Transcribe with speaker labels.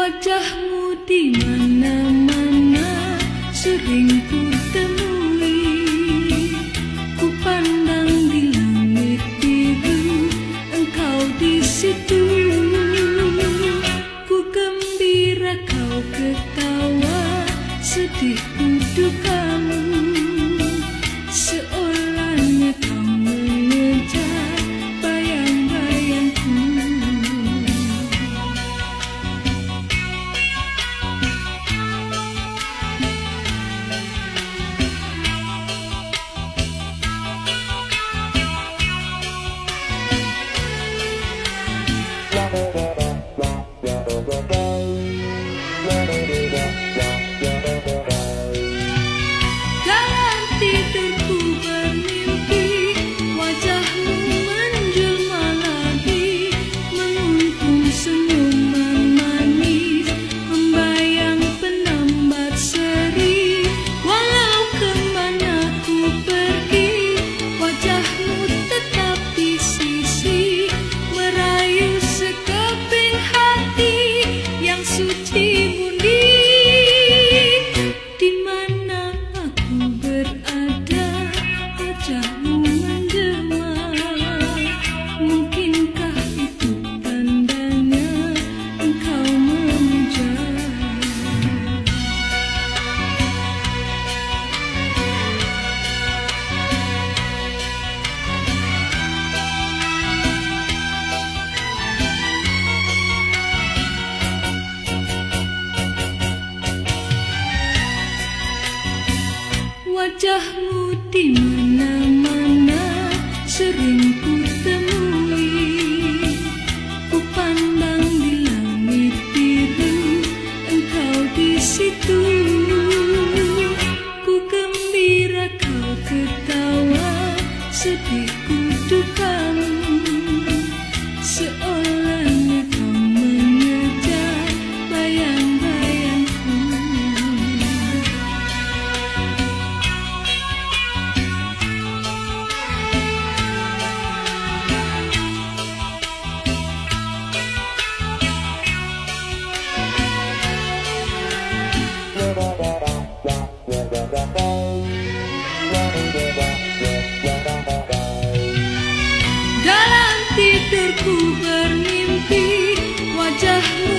Speaker 1: Wajahmu di mana-mana sering ku temui. Ku pandang di langit biru, engkau di situ. Ku gembira, kau ketawa, sedihku dukamu. Seolahnya kau mengejar bayang-bayangku. Dalam tidurku bermimpi, wajahmu menjelma lagi, menguntung senyuman manis, membayang penambat seri. Walau kemana ku pergi, wajahmu tetap di sisi, merayu sekeping hati yang suci murni. Di mana aku berada, wajahmu menjelma. Mungkinkah itu tandanya engkau memuja? Wajahmu di mana-mana sering ku temui. Ku pandang di langit biru, engkau di situ. Ku gembira, kau ketawa, sedihku dukamu. Seolahnya kau mengejar bayang-bayangku. Dalam tidurku bermimpi, wajahmu